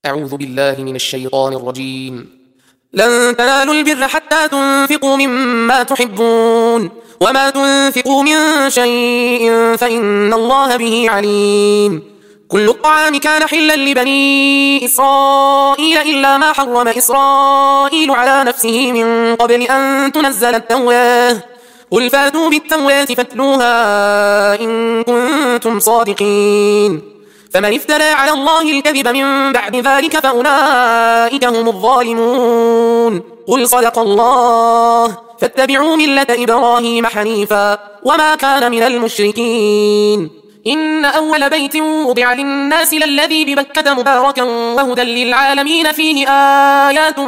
أعوذ بالله من الشيطان الرجيم. لن تنالوا البر حتى تنفقوا مما تحبون وما تنفقوا من شيء فإن الله به عليم. كل الطعام كان حلا لبني إسرائيل إلا ما حرم إسرائيل على نفسه من قبل أن تنزل التوراة. قل فاتوا بالتوراة فاتلوها إن كنتم صادقين. فمن افترى على الله الكذب من بعد ذلك فأولئك هم الظالمون. قل صدق الله فاتبعوا ملة إبراهيم حنيفا وما كان من المشركين. إن أول بيت وضع للناس للذي ببكة مباركا وهدى للعالمين فيه آيات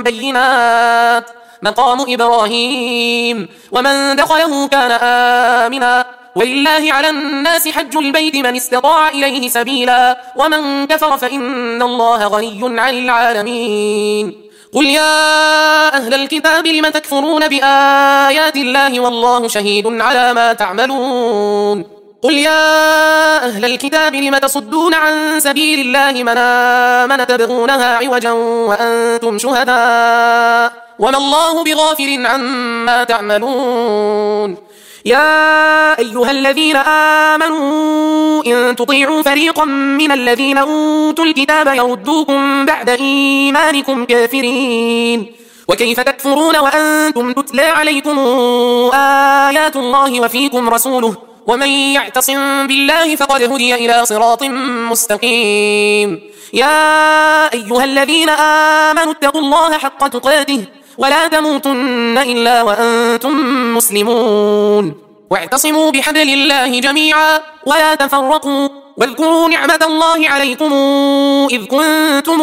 بينات مقام إبراهيم ومن دخله كان آمنا ولله على الناس حج البيت من استطاع إليه سبيلا ومن كفر فإن الله غني عن العالمين. قل يا أهل الكتاب لم تكفرون بآيات الله والله شهيد على ما تعملون. قل يا أهل الكتاب لم تصدون عن سبيل الله من آمن تبغونها عوجا وأنتم شهداء وما الله بغافل عما تعملون. يا أيها الذين آمنوا إن تطيعوا فريقا من الذين أوتوا الكتاب يردوكم بعد إيمانكم كافرين. وكيف تكفرون وأنتم تتلى عليكم آيات الله وفيكم رسوله ومن يعتصم بالله فقد هدي إلى صراط مستقيم. يا أيها الذين آمنوا اتقوا الله حق تقاته ولا تموتن إلا وأنتم مسلمون. واعتصموا بحبل الله جميعا ولا تفرقوا واذكروا نعمة الله عليكم إذ كنتم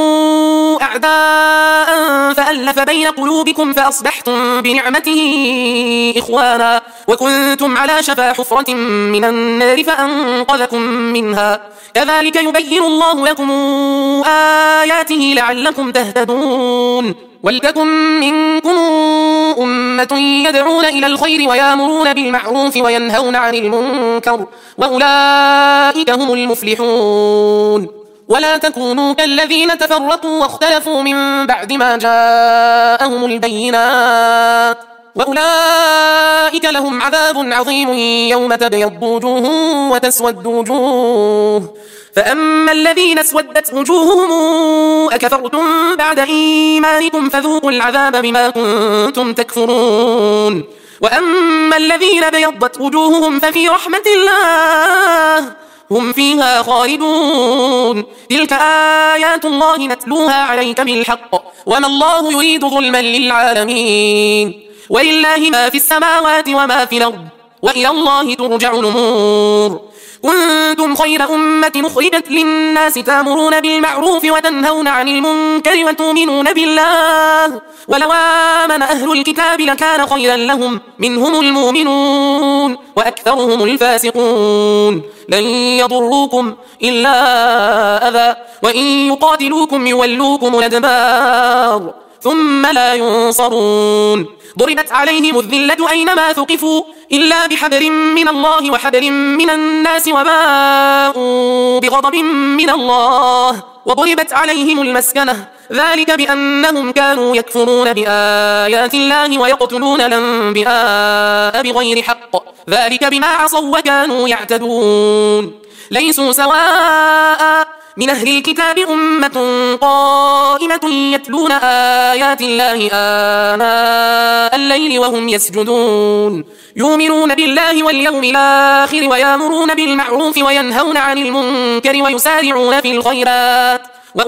أعداء فألف بين قلوبكم فأصبحتم بنعمته إخوانا وكنتم على شفا حفرة من النار فأنقذكم منها. كذلك يبين الله لكم آياته لعلكم تهتدون. ولتكن منكم أمة يدعون إلى الخير ويأمرون بالمعروف وينهون عن المنكر وأولئك هم المفلحون. ولا تكونوا كالذين تفرقوا واختلفوا من بعد ما جاءهم البينات وأولئك لهم عذاب عظيم يوم تبيض وجوه وتسود وجوه. فأما الذين اسودت وجوههم أكفرتم بعد إيمانكم فذوقوا العذاب بما كنتم تكفرون. وأما الذين بيضت وجوههم ففي رحمة الله هم فيها خالدون. تلك آيات الله نتلوها عليك بالحق وما الله يريد ظلما للعالمين. ولله ما في السماوات وما في الأرض وإلى الله ترجع الأمور. كنتم خير أمة مخرجت للناس تأمرون بالمعروف وتنهون عن المنكر وتؤمنون بالله ولو آمن أهل الكتاب لكان خيرا لهم منهم المؤمنون وأكثرهم الفاسقون. لن يضروكم إلا أذى وإن يقاتلوكم يولوكم الأدبار ثم لا ينصرون. ضربت عليهم الذلة أينما ثقفوا إلا بحبل من الله وحبل من الناس وباءوا بغضب من الله وضربت عليهم المسكنة ذلك بأنهم كانوا يكفرون بآيات الله ويقتلون الأنبياء بغير حق ذلك بما عصوا وكانوا يعتدون. ليسوا سواء من أهل الكتاب أمة قائمة يتلون آيات الله آناء الليل وهم يسجدون يؤمنون بالله واليوم الآخر ويأمرون بالمعروف وينهون عن المنكر ويسارعون في الخيرات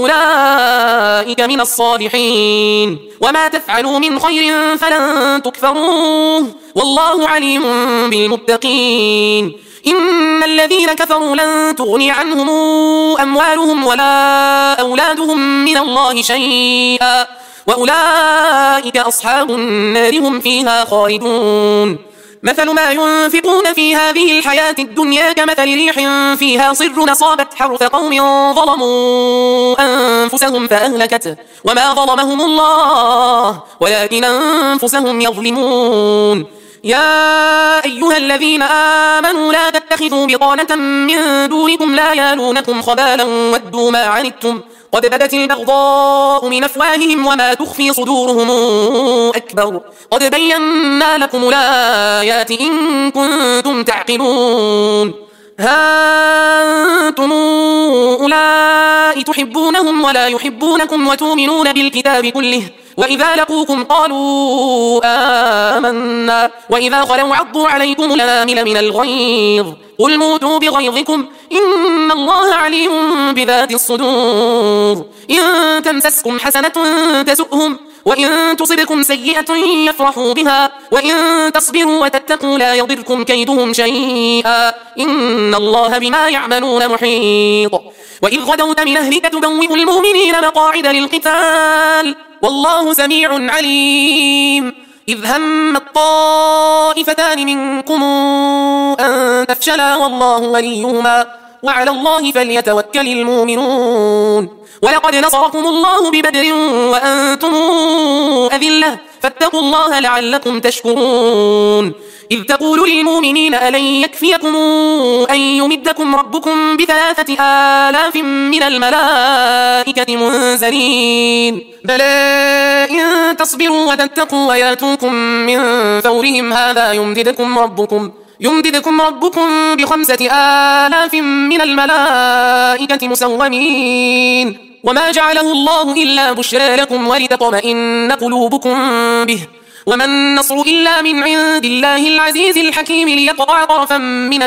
وأولئك من الصالحين. وما تفعلوا من خير فلن تكفروه والله عليم بالمتقين. إن الذين كفروا لن تغني عنهم أموالهم ولا أولادهم من الله شيئا وأولئك أصحاب النار هم فيها خالدون. مثل ما ينفقون في هذه الحياة الدنيا كمثل ريح فيها صر أصابت حرث قوم ظلموا أنفسهم فأهلكته وما ظلمهم الله ولكن أنفسهم يظلمون. يا أيها الذين آمنوا لا تتخذوا بطانة من دونكم لا يالونكم خبالا ودوا ما عنتم قد بدت البغضاء من أفواههم وما تخفي صدورهم أكبر قد بينا لكم الآيات إن كنتم تعقلون ها أنتم أولئك تحبونهم ولا يحبونكم وتؤمنون بالكتاب كله وإذا لقوكم قالوا آمنا وإذا خلوا عضوا عليكم الأنامل من الغيظ قل موتوا بغيظكم إن الله عليم بذات الصدور إن تمسسكم حسنة تسؤهم وإن تصبكم سيئة يفرحوا بها وإن تصبروا وتتقوا لا يضركم كيدهم شيئا إن الله بما يعملون محيط وإذ غدوت من أهلك تبوئ المؤمنين مقاعد للقتال والله سميع عليم إذ هم الطائفتان منكم أن تفشلا والله وليهما وعلى الله فليتوكل المؤمنون ولقد نصركم الله ببدر وأنتم أذلة فاتقوا الله لعلكم تشكرون إذ تقول للمؤمنين ألن يكفيكم أن يمدكم ربكم ب3,000 من الملائكة منزلين بلى إن تصبروا وتتقوا وياتوكم من فورهم هذا يمددكم ربكم ب5,000 من الملائكة مسومين وما جعله الله إلا بشرى لكم ولتطمئن قلوبكم به وما النصر إلا من عند الله العزيز الحكيم ليقطع طرفا من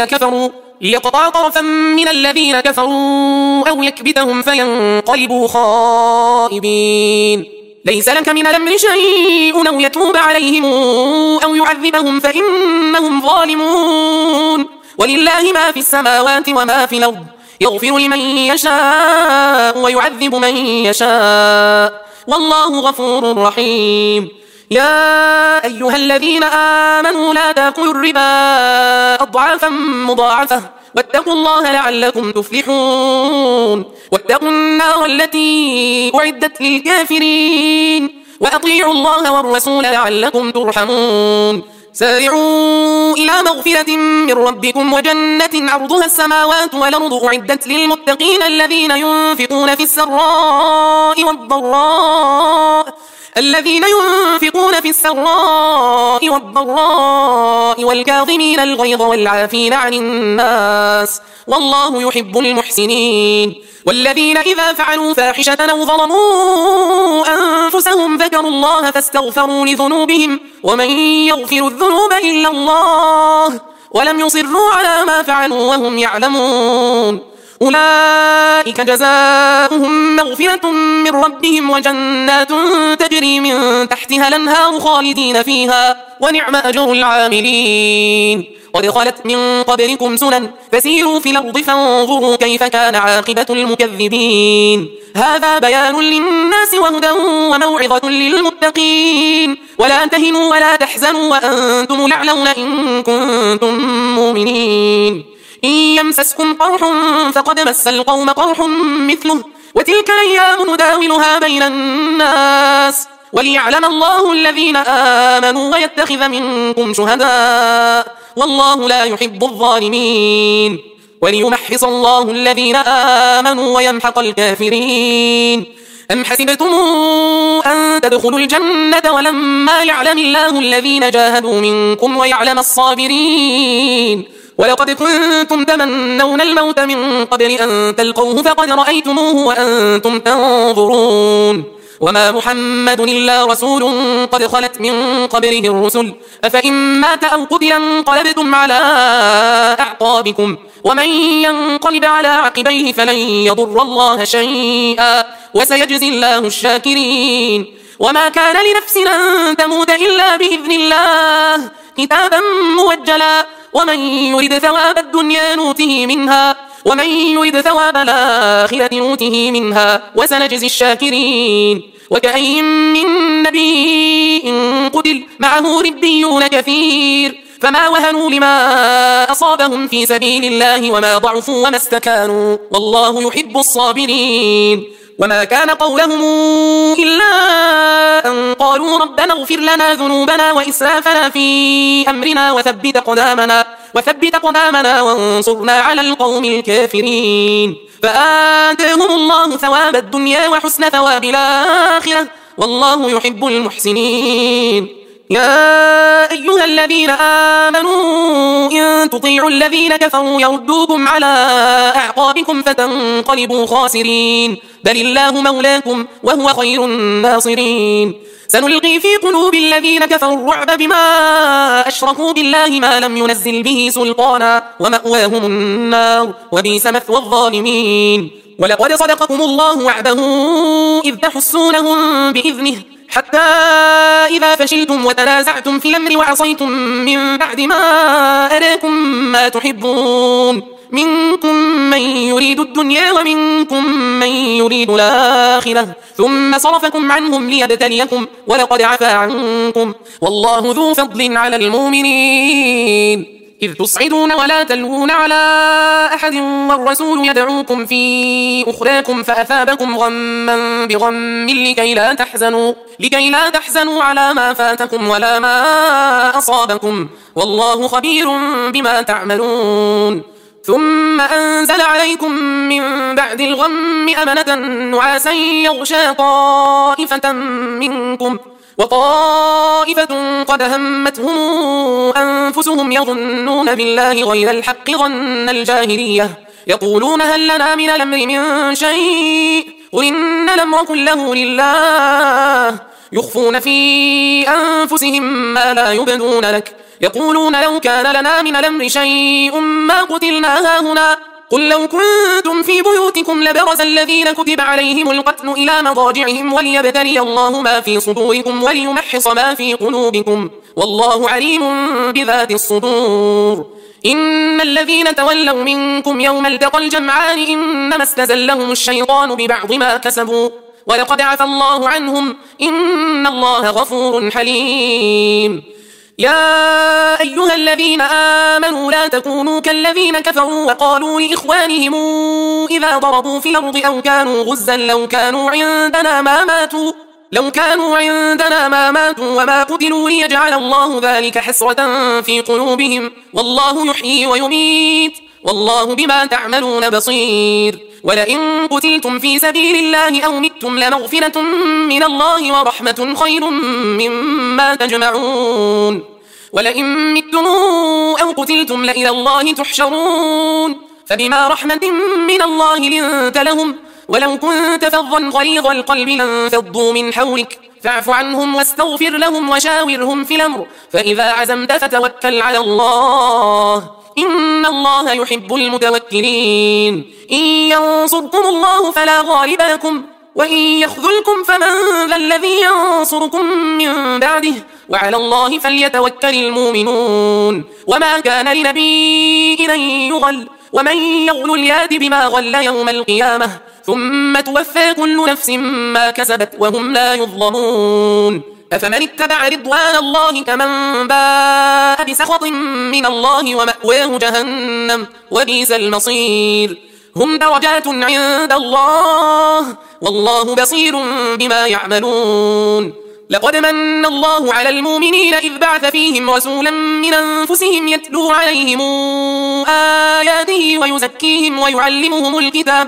الذين كفروا أو يكبتهم فينقلبوا خائبين ليس لك من الأمر شيء أو يتوب عليهم أو يعذبهم فإنهم ظالمون ولله ما في السماوات وما في الأرض يغفر لمن يشاء ويعذب من يشاء والله غفور رحيم يا أيها الذين آمنوا لا تأكلوا الربا أضعافا مضاعفة واتقوا الله لعلكم تفلحون واتقوا النار التي أعدت للكافرين وأطيعوا الله والرسول لعلكم ترحمون سارعوا إلى مغفرة من ربكم وجنة عرضها السماوات والأرض أعدت للمتقين الذين ينفقون في السراء والضراء والكاظمين الغيظ والعافين عن الناس والله يحب المحسنين والذين إذا فعلوا فاحشة أو ظلموا أنفسهم ذكروا الله فاستغفروا لذنوبهم ومن يغفر الذنوب إلا الله ولم يصروا على ما فعلوا وهم يعلمون أولئك جزاؤهم مغفرة من ربهم وجنات تجري من تحتها الأنهار خالدين فيها ونعم أجر العاملين قد خلت من قبلكم سنن فسيروا في الأرض فانظروا كيف كان عاقبة المكذبين هذا بيان للناس وهدى وموعظة للمتقين ولا تهنوا ولا تحزنوا وأنتم الأعلون إن كنتم مؤمنين إن يمسسكم قرح فقد مس القوم قرح مثله وتلك الأيام نداولها بين الناس وليعلم الله الذين آمنوا ويتخذ منكم شهداء والله لا يحب الظالمين وليمحص الله الذين آمنوا ويمحق الكافرين أم حسبتم أن تدخلوا الجنة ولما يعلم الله الذين جاهدوا منكم ويعلم الصابرين ولقد كنتم تمنون الموت من قبل أن تلقوه فقد رأيتموه وأنتم تنظرون وما محمد إلا رسول قد خلت من قبله الرسل أفإن مات أو قتل انقلبتم على أعقابكم ومن ينقلب على عقبيه فلن يضر الله شيئا وسيجزي الله الشاكرين وما كان لنفس أن تموت إلا بإذن الله كتابا موجلا ومن يرد ثواب الدنيا نوته منها ومن يرد ثواب الآخرة نوته منها وسنجزي الشاكرين وكأين من نبي قتل معه ربيون كثير فما وهنوا لما أصابهم في سبيل الله وما ضعفوا وما استكانوا والله يحب الصابرين وما كان قولهم إلا أن قالوا ربنا اغفر لنا ذنوبنا وإسرافنا في أمرنا وثبت قدامنا وانصرنا على القوم الكافرين فآتاهم الله ثواب الدنيا وحسن ثواب الآخرة والله يحب المحسنين. يا أيها الذين آمنوا إن تطيعوا الذين كفروا يردوكم على أعقابكم فتنقلبوا خاسرين بل الله مولاكم وهو خير الناصرين. سنلقي في قلوب الذين كفروا الرعب بما أشركوا بالله ما لم ينزل به سلطانا ومأواهم النار وبئس مثوى الظالمين. ولقد صدقكم الله وعده إذ تحسونهم بإذنه حتى إذا فشلتم وتنازعتم في الأمر وعصيتم من بعد ما أراكم ما تحبون منكم من يريد الدنيا ومنكم من يريد الآخرة ثم صرفكم عنهم ليبتليكم ولقد عفا عنكم والله ذو فضل على المؤمنين. إذ تصعدون ولا تلوون على أحد والرسول يدعوكم في أخراكم فأثابكم غما بغم لكي لا تحزنوا على ما فاتكم ولا ما أصابكم والله خبير بما تعملون. ثم أنزل عليكم من بعد الغم أمنة نعاسا يغشى طائفة منكم وطائفة قد همتهم أنفسهم يظنون بالله غير الحق ظن الجاهلية يقولون هل لنا من الأمر من شيء قل إن الأمر كله لله يخفون في أنفسهم ما لا يبدون لك يقولون لو كان لنا من الأمر شيء ما قتلنا هاهنا قل لو كنتم في بيوتكم لبرز الذين كتب عليهم القتل إلى مضاجعهم وليبتلي الله ما في صدوركم وليمحص ما في قلوبكم والله عليم بذات الصدور. إن الذين تولوا منكم يوم التقى الجمعان إنما استزلهم الشيطان ببعض ما كسبوا ولقد عفى الله عنهم إن الله غفور حليم. يا أيها الذين آمنوا لا تكونوا كالذين كفروا وقالوا لإخوانهم إذا ضربوا في الأرض أو كانوا غزا لو كانوا عندنا ما ماتوا وما قتلوا ليجعل الله ذلك حسرة في قلوبهم والله يحيي ويميت والله بما تعملون بصير. ولئن قتلتم في سبيل الله أو متم لمغفرة من الله ورحمة خير مما تجمعون. ولئن متم أو قتلتم لإلى الله تحشرون فبما رحمة من الله لنت لهم ولو كنت فظا غليظ القلب لانفضوا من حولك فاعف عنهم واستغفر لهم وشاورهم في الأمر فإذا عزمت فتوكل على الله إن الله يحب المتوكلين. إن ينصركم الله فلا غالب لكم وإن يخذلكم فمن ذا الذي ينصركم من بعده وعلى الله فليتوكل المؤمنون. وما كان لنبي أن يغل ومن يغل يأت بما غل يوم القيامة ثم توفى كل نفس ما كسبت وهم لا يظلمون. أفمن اتبع رضوان الله كمن باء بسخط من الله ومأواه جهنم وبئس المصير. هم درجات عند الله والله بصير بما يعملون. لقد من الله على المؤمنين إذ بعث فيهم رسولا من أنفسهم يتلو عليهم آياته ويزكيهم ويعلمهم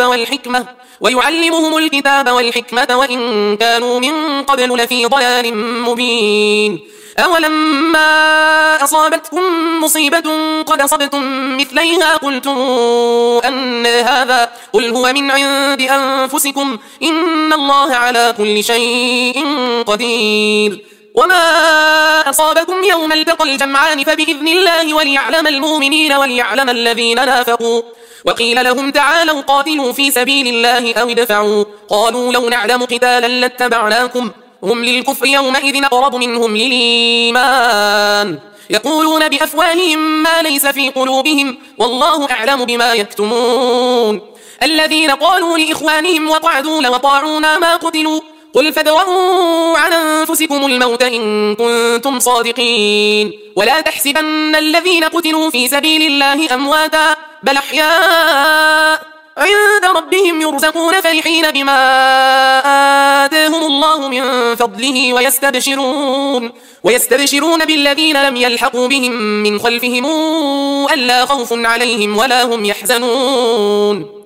الكتاب والحكمة وإن كانوا من قبل لفي ضلال مبين. أولما أصابتكم مصيبة قد أصبتم مثليها قلتم أن هذا قل هو من عند أنفسكم إن الله على كل شيء قدير. وما أصابكم يوم التقى الجمعان فبإذن الله وليعلم المؤمنين وليعلم الذين نافقوا. وقيل لهم تعالوا قاتلوا في سبيل الله أو ادفعوا قالوا لو نعلم قتالا لاتبعناكم هم للكفر يومئذ أقرب منهم للإيمان يقولون بأفواههم ما ليس في قلوبهم والله أعلم بما يكتمون. الذين قالوا لإخوانهم وقعدوا لو طاعونا ما قتلوا قل فادرءوا عن أنفسكم الموت إن كنتم صادقين ولا تحسبن الذين قتلوا في سبيل الله أمواتا بل أحياء عند ربهم يرزقون فرحين بما آتاهم الله من فضله ويستبشرون بالذين لم يلحقوا بهم من خلفهم ألا خوف عليهم ولا هم يحزنون